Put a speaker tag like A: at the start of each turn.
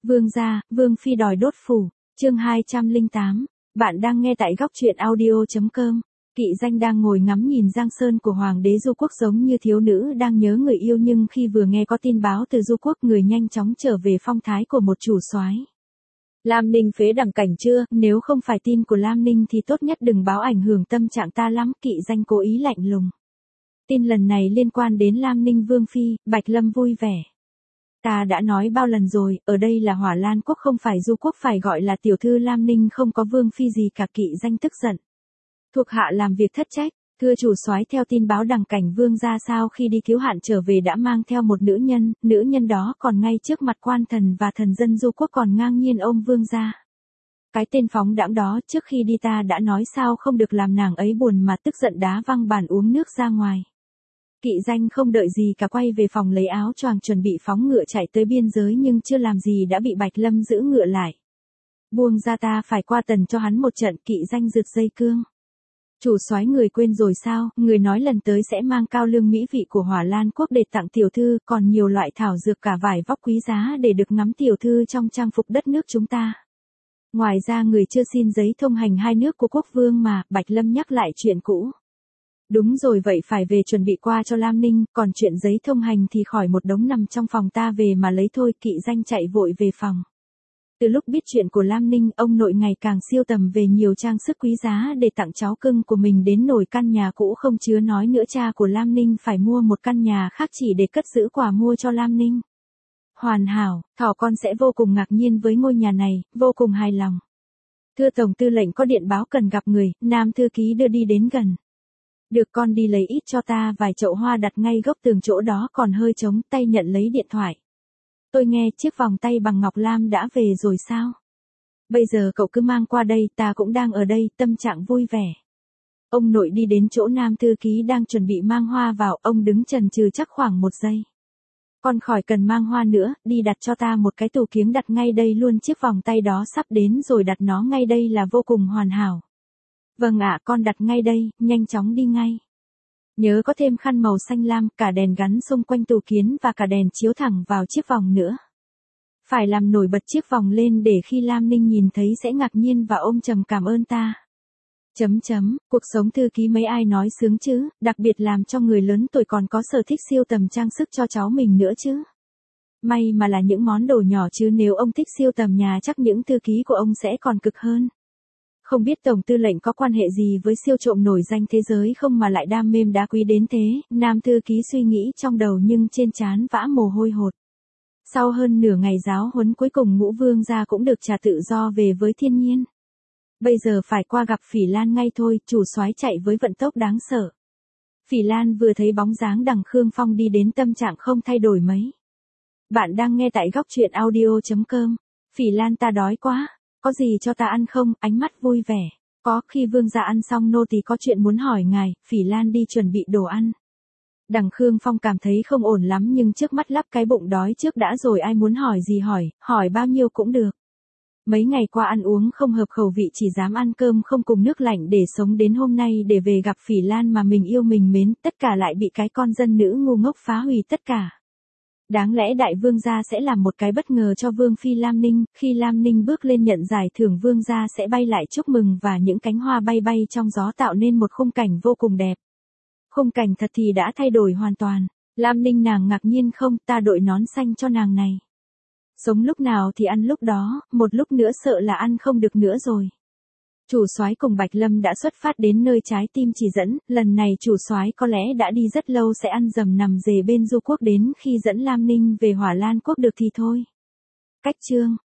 A: Vương gia, Vương phi đòi đốt phủ, chương 208. Bạn đang nghe tại góc truyện audio.com. Kỵ danh đang ngồi ngắm nhìn giang sơn của hoàng đế Du Quốc giống như thiếu nữ đang nhớ người yêu, nhưng khi vừa nghe có tin báo từ Du Quốc, người nhanh chóng trở về phong thái của một chủ soái. Lam Ninh phế đẳng cảnh chưa, nếu không phải tin của Lam Ninh thì tốt nhất đừng báo, ảnh hưởng tâm trạng ta lắm. Kỵ danh cố ý lạnh lùng. Tin lần này liên quan đến Lam Ninh Vương phi. Bạch Lâm vui vẻ. Ta đã nói bao lần rồi, ở đây là Hỏa Lan quốc không phải Du Quốc, phải gọi là tiểu thư Lam Ninh, không có vương phi gì cả. Kỵ danh tức giận. Thuộc hạ làm việc thất trách, thưa chủ soái, theo tin báo đằng cảnh vương gia sau khi đi cứu hạn trở về đã mang theo một nữ nhân đó còn ngay trước mặt quan thần và thần dân Du Quốc còn ngang nhiên ôm vương gia. Cái tên phóng đãng đó, trước khi đi ta đã nói sao không được làm nàng ấy buồn mà tức giận đá văng bàn uống nước ra ngoài. Kỵ danh không đợi gì cả quay về phòng lấy áo choàng chuẩn bị phóng ngựa chạy tới biên giới, nhưng chưa làm gì đã bị Bạch Lâm giữ ngựa lại. Buông ra, ta phải qua tần cho hắn một trận. Kỵ danh rượt dây cương. Chủ soái, người quên rồi sao, người nói lần tới sẽ mang cao lương mỹ vị của Hỏa Lan quốc để tặng tiểu thư, còn nhiều loại thảo dược cả vải vóc quý giá để được ngắm tiểu thư trong trang phục đất nước chúng ta. Ngoài ra người chưa xin giấy thông hành hai nước của quốc vương mà. Bạch Lâm nhắc lại chuyện cũ. Đúng rồi, vậy phải về chuẩn bị qua cho Lam Ninh, còn chuyện giấy thông hành thì khỏi một đống nằm trong phòng ta về mà lấy thôi. Kỵ danh chạy vội về phòng. Từ lúc biết chuyện của Lam Ninh, ông nội ngày càng siêu tầm về nhiều trang sức quý giá để tặng cháu cưng của mình, đến nổi căn nhà cũ không chứa nói nữa. Cha của Lam Ninh phải mua một căn nhà khác chỉ để cất giữ quà mua cho Lam Ninh. Hoàn hảo, thỏ con sẽ vô cùng ngạc nhiên với ngôi nhà này, vô cùng hài lòng. Thưa Tổng tư lệnh, có điện báo cần gặp người. Nam thư ký đưa đi đến gần. Được, con đi lấy ít cho ta vài chậu hoa đặt ngay gốc tường, chỗ đó còn hơi trống. Tay nhận lấy điện thoại. Tôi nghe chiếc vòng tay bằng ngọc lam đã về rồi sao? Bây giờ cậu cứ mang qua đây, ta cũng đang ở đây. Tâm trạng vui vẻ. Ông nội đi đến chỗ nam thư ký đang chuẩn bị mang hoa vào, ông đứng chần chừ chắc khoảng 1 giây. Con khỏi cần mang hoa nữa, đi đặt cho ta một cái tủ kiếng đặt ngay đây luôn, chiếc vòng tay đó sắp đến rồi, đặt nó ngay đây là vô cùng hoàn hảo. Vâng ạ, con đặt ngay đây, nhanh chóng đi ngay. Nhớ có thêm khăn màu xanh lam, cả đèn gắn xung quanh tủ kiến và cả đèn chiếu thẳng vào chiếc vòng nữa. Phải làm nổi bật chiếc vòng lên để khi Lam Ninh nhìn thấy sẽ ngạc nhiên và ôm trầm cảm ơn ta. Cuộc sống thư ký mấy ai nói sướng chứ, đặc biệt làm cho người lớn tuổi còn có sở thích siêu tầm trang sức cho cháu mình nữa chứ. May mà là những món đồ nhỏ chứ nếu ông thích siêu tầm nhà chắc những thư ký của ông sẽ còn cực hơn. Không biết Tổng tư lệnh có quan hệ gì với siêu trộm nổi danh thế giới không mà lại đam mê đá quý đến thế. Nam thư ký suy nghĩ trong đầu nhưng trên trán vã mồ hôi hột. Sau hơn nửa ngày giáo huấn, cuối cùng Ngũ Vương gia cũng được trả tự do về với thiên nhiên. Bây giờ phải qua gặp Phỉ Lan ngay thôi. Chủ soái chạy với vận tốc đáng sợ. Phỉ Lan vừa thấy bóng dáng đằng Khương Phong đi đến, tâm trạng không thay đổi mấy. Bạn đang nghe tại góc truyện audio.com. Phỉ Lan, ta đói quá. Có gì cho ta ăn không? Ánh mắt vui vẻ. Có. Khi vương gia ăn xong, nô tỳ có chuyện muốn hỏi ngài. Phỉ Lan đi chuẩn bị đồ ăn. Đằng Khương Phong cảm thấy không ổn lắm nhưng trước mắt lắp cái bụng đói trước đã rồi, ai muốn hỏi gì hỏi bao nhiêu cũng được. Mấy ngày qua ăn uống không hợp khẩu vị, chỉ dám ăn cơm không cùng nước lạnh để sống, đến hôm nay để về gặp Phỉ Lan mà mình yêu mình mến, tất cả lại bị cái con dân nữ ngu ngốc phá hủy tất cả. Đáng lẽ đại vương gia sẽ làm một cái bất ngờ cho vương phi Lam Ninh, khi Lam Ninh bước lên nhận giải thưởng vương gia sẽ bay lại chúc mừng và những cánh hoa bay bay trong gió tạo nên một khung cảnh vô cùng đẹp. Khung cảnh thật thì đã thay đổi hoàn toàn. Lam Ninh nàng ngạc nhiên không, ta đội nón xanh cho nàng này. Sống lúc nào thì ăn lúc đó, một lúc nữa sợ là ăn không được nữa rồi. Chủ soái cùng Bạch Lâm đã xuất phát đến nơi trái tim chỉ dẫn, lần này chủ soái có lẽ đã đi rất lâu, sẽ ăn dầm nằm dề bên Du Quốc, đến khi dẫn Lam Ninh về Hỏa Lan quốc được thì thôi. Cách chương